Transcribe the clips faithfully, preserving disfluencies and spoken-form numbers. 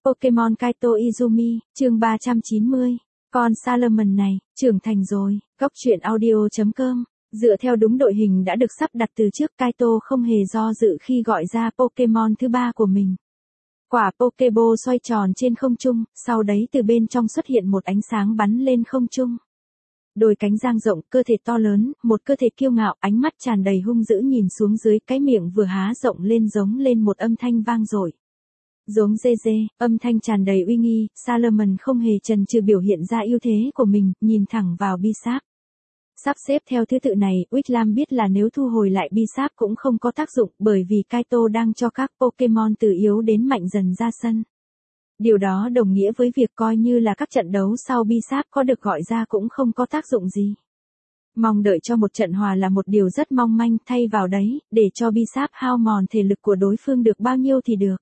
Pokemon Kaito Izumi, chương ba trăm chín mươi. Con Salamence này, trưởng thành rồi. Góc truyện audio chấm com. Dựa theo đúng đội hình đã được sắp đặt từ trước, Kaito không hề do dự khi gọi ra Pokemon thứ ba của mình. Quả Pokeball xoay tròn trên không trung, sau đấy từ bên trong xuất hiện một ánh sáng bắn lên không trung. Đôi cánh dang rộng, cơ thể to lớn, một cơ thể kiêu ngạo, ánh mắt tràn đầy hung dữ nhìn xuống dưới, cái miệng vừa há rộng lên giống lên một âm thanh vang dội. Giống dê dê, âm thanh tràn đầy uy nghi, Salamence không hề chần chừ biểu hiện ra ưu thế của mình, nhìn thẳng vào Bisap. Sắp xếp theo thứ tự này, Wickham biết là nếu thu hồi lại Bisap cũng không có tác dụng, bởi vì Kaito đang cho các Pokemon từ yếu đến mạnh dần ra sân. Điều đó đồng nghĩa với việc coi như là các trận đấu sau Bisap có được gọi ra cũng không có tác dụng gì. Mong đợi cho một trận hòa là một điều rất mong manh, thay vào đấy, để cho Bisap hao mòn thể lực của đối phương được bao nhiêu thì được.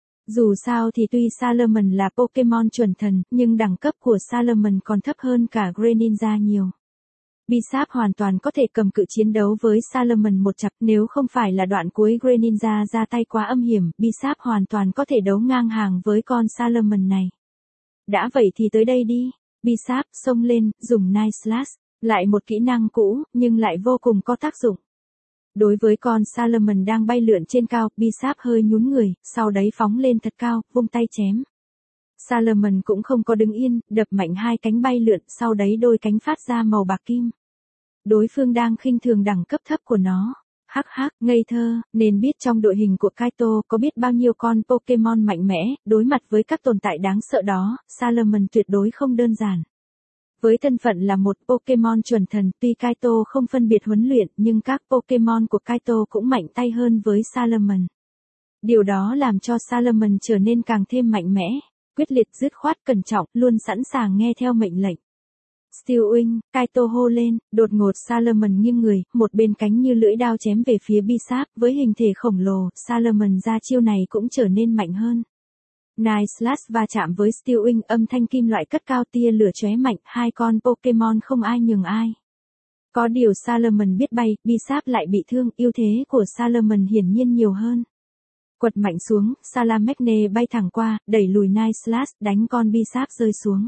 Dù sao thì tuy Salamence là Pokemon chuẩn thần, nhưng đẳng cấp của Salamence còn thấp hơn cả Greninja nhiều. Bisap hoàn toàn có thể cầm cự chiến đấu với Salamence một chặp, nếu không phải là đoạn cuối Greninja ra tay quá âm hiểm, Bisap hoàn toàn có thể đấu ngang hàng với con Salamence này. Đã vậy thì tới đây đi. Bisap xông lên, dùng Night Slash, lại một kỹ năng cũ, nhưng lại vô cùng có tác dụng. Đối với con Salamence đang bay lượn trên cao, Bisap hơi nhún người, sau đấy phóng lên thật cao, vung tay chém. Salamence cũng không có đứng yên, đập mạnh hai cánh bay lượn, sau đấy đôi cánh phát ra màu bạc kim. Đối phương đang khinh thường đẳng cấp thấp của nó. Hắc hắc, ngây thơ, nên biết trong đội hình của Kaito có biết bao nhiêu con Pokemon mạnh mẽ, đối mặt với các tồn tại đáng sợ đó, Salamence tuyệt đối không đơn giản. Với thân phận là một Pokemon chuẩn thần, tuy Kaito không phân biệt huấn luyện, nhưng các Pokemon của Kaito cũng mạnh tay hơn với Salamence. Điều đó làm cho Salamence trở nên càng thêm mạnh mẽ, quyết liệt, dứt khoát, cẩn trọng, luôn sẵn sàng nghe theo mệnh lệnh. Steel Wing, Kaito hô lên, đột ngột Salamence nghiêng người, một bên cánh như lưỡi đao chém về phía Bisap, với hình thể khổng lồ, Salamence ra chiêu này cũng trở nên mạnh hơn. Night Slash va chạm với Steel Wing, âm thanh kim loại cất cao, tia lửa chóe mạnh, hai con Pokemon không ai nhường ai. Có điều Salamence biết bay, Bisap lại bị thương, ưu thế của Salamence hiển nhiên nhiều hơn. Quật mạnh xuống, Salamence bay thẳng qua, đẩy lùi Night Slash, đánh con Bisap rơi xuống.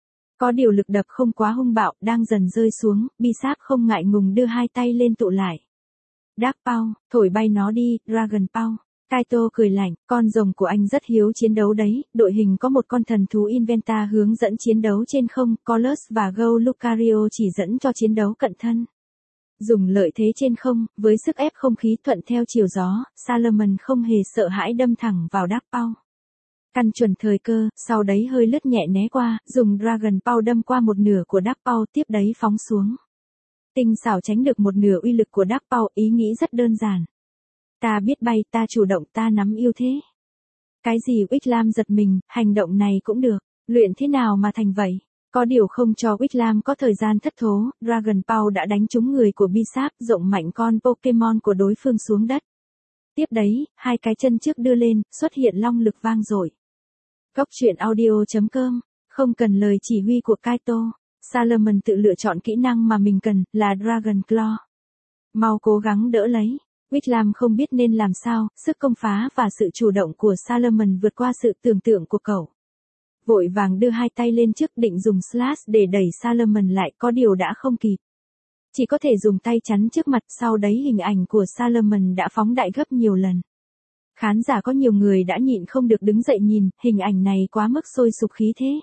Có điều lực đập không quá hung bạo, đang dần rơi xuống, Bisap không ngại ngùng đưa hai tay lên tụ lại. Dark Power, thổi bay nó đi, Dragon Power. Kaito cười lạnh, con rồng của anh rất hiếu chiến đấu đấy, đội hình có một con thần thú Inventa hướng dẫn chiến đấu trên không, Colossus và Go Lucario chỉ dẫn cho chiến đấu cận thân. Dùng lợi thế trên không, với sức ép không khí thuận theo chiều gió, Salamence không hề sợ hãi đâm thẳng vào Dark Power. Căn chuẩn thời cơ, sau đấy hơi lướt nhẹ né qua, dùng Dragon Power đâm qua một nửa của Dark Power, tiếp đấy phóng xuống. Tinh xảo tránh được một nửa uy lực của Dark Power, ý nghĩ rất đơn giản. Ta biết bay, ta chủ động, ta nắm ưu thế. Cái gì? Wickham giật mình, hành động này cũng được, luyện thế nào mà thành vậy? Có điều không cho Wickham có thời gian thất thố, Dragon Power đã đánh trúng người của Bisap, rộng mạnh con Pokemon của đối phương xuống đất. Tiếp đấy, hai cái chân trước đưa lên, xuất hiện long lực vang dội. Góc truyện audio chấm com, không cần lời chỉ huy của Kaito, Salamence tự lựa chọn kỹ năng mà mình cần, là Dragon Claw. Mau cố gắng đỡ lấy. Wickham không biết nên làm sao, sức công phá và sự chủ động của Salamence vượt qua sự tưởng tượng của cậu. Vội vàng đưa hai tay lên trước, định dùng Slash để đẩy Salamence lại, có điều đã không kịp. Chỉ có thể dùng tay chắn trước mặt, sau đấy hình ảnh của Salamence đã phóng đại gấp nhiều lần. Khán giả có nhiều người đã nhịn không được đứng dậy nhìn, hình ảnh này quá mức sôi sục khí thế.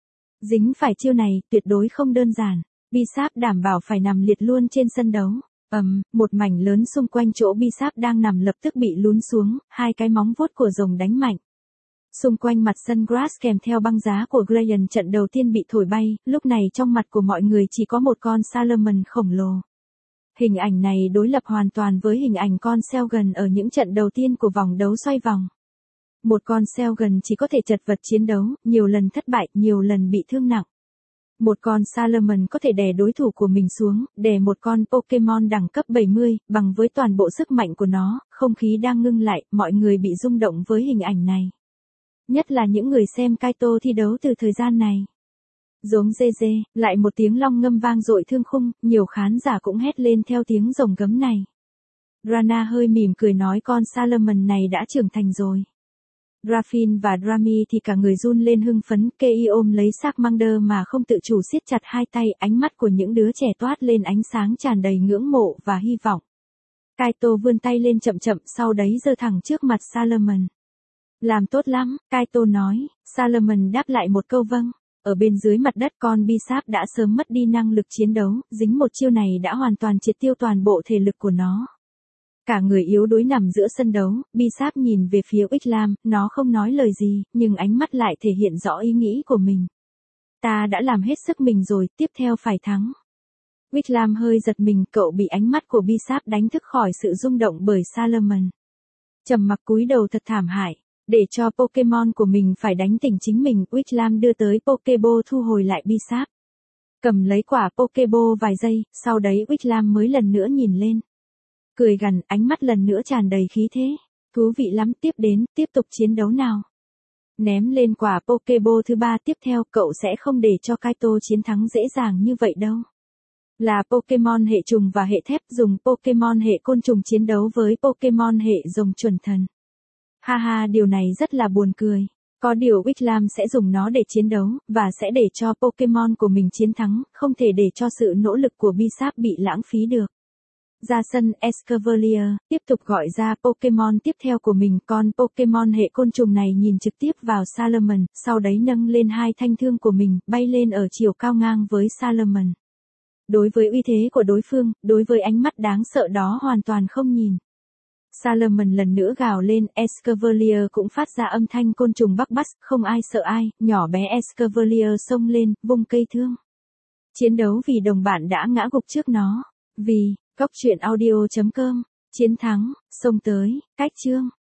Dính phải chiêu này, tuyệt đối không đơn giản. Bisap đảm bảo phải nằm liệt luôn trên sân đấu. Ầm, um, một mảnh lớn xung quanh chỗ Bisap đang nằm lập tức bị lún xuống, hai cái móng vuốt của rồng đánh mạnh. Xung quanh mặt sân grass kèm theo băng giá của Giant trận đầu tiên bị thổi bay, lúc này trong mặt của mọi người chỉ có một con Salamence khổng lồ. Hình ảnh này đối lập hoàn toàn với hình ảnh con Selgan ở những trận đầu tiên của vòng đấu xoay vòng. Một con Selgan chỉ có thể chật vật chiến đấu, nhiều lần thất bại, nhiều lần bị thương nặng. Một con Salamence có thể đè đối thủ của mình xuống, đè một con Pokemon đẳng cấp bảy mươi, bằng với toàn bộ sức mạnh của nó, không khí đang ngưng lại, mọi người bị rung động với hình ảnh này. Nhất là những người xem Kaito thi đấu từ thời gian này. Giống dê dê, lại một tiếng long ngâm vang dội thương khung, nhiều khán giả cũng hét lên theo tiếng rồng gấm này. Rana hơi mỉm cười nói con Salamence này đã trưởng thành rồi. Grafin và Drami thì cả người run lên hưng phấn, Kei ôm lấy Charmander mà không tự chủ siết chặt hai tay, ánh mắt của những đứa trẻ toát lên ánh sáng tràn đầy ngưỡng mộ và hy vọng. Kaito vươn tay lên chậm chậm, sau đấy giơ thẳng trước mặt Salamence. Làm tốt lắm, Kaito nói. Salamence đáp lại một câu vâng. Ở bên dưới mặt đất, con Bisap đã sớm mất đi năng lực chiến đấu, dính một chiêu này đã hoàn toàn triệt tiêu toàn bộ thể lực của nó. Cả người yếu đuối nằm giữa sân đấu, Bisap nhìn về phía Ixlam, nó không nói lời gì, nhưng ánh mắt lại thể hiện rõ ý nghĩ của mình. Ta đã làm hết sức mình rồi, tiếp theo phải thắng. Ixlam hơi giật mình, cậu bị ánh mắt của Bisap đánh thức khỏi sự rung động bởi Salamence. Trầm mặc cúi đầu thật thảm hại. Để cho Pokemon của mình phải đánh tỉnh chính mình, Ixlam đưa tới Pokeball thu hồi lại Bisap. Cầm lấy quả Pokeball vài giây, sau đấy Ixlam mới lần nữa nhìn lên. Cười gằn, ánh mắt lần nữa tràn đầy khí thế. Thú vị lắm, tiếp đến, tiếp tục chiến đấu nào. Ném lên quả Pokeball thứ ba tiếp theo, cậu sẽ không để cho Kaito chiến thắng dễ dàng như vậy đâu. Là Pokemon hệ trùng và hệ thép, dùng Pokemon hệ côn trùng chiến đấu với Pokemon hệ rồng chuẩn thần. Ha ha, điều này rất là buồn cười. Có điều Ixlam sẽ dùng nó để chiến đấu, và sẽ để cho Pokemon của mình chiến thắng, không thể để cho sự nỗ lực của Bisap bị lãng phí được. Ra sân, Escavalier tiếp tục gọi ra Pokemon tiếp theo của mình, con Pokemon hệ côn trùng này nhìn trực tiếp vào Salamence, sau đấy nâng lên hai thanh thương của mình, bay lên ở chiều cao ngang với Salamence. Đối với uy thế của đối phương, đối với ánh mắt đáng sợ đó hoàn toàn không nhìn. Salamence lần nữa gào lên, Escavalier cũng phát ra âm thanh côn trùng Bắc Bass, không ai sợ ai, nhỏ bé Escavalier xông lên, vung cây thương. Chiến đấu vì đồng bạn đã ngã gục trước nó. Vì, Cóc truyện audio chấm com, chiến thắng, xông tới, cách chương.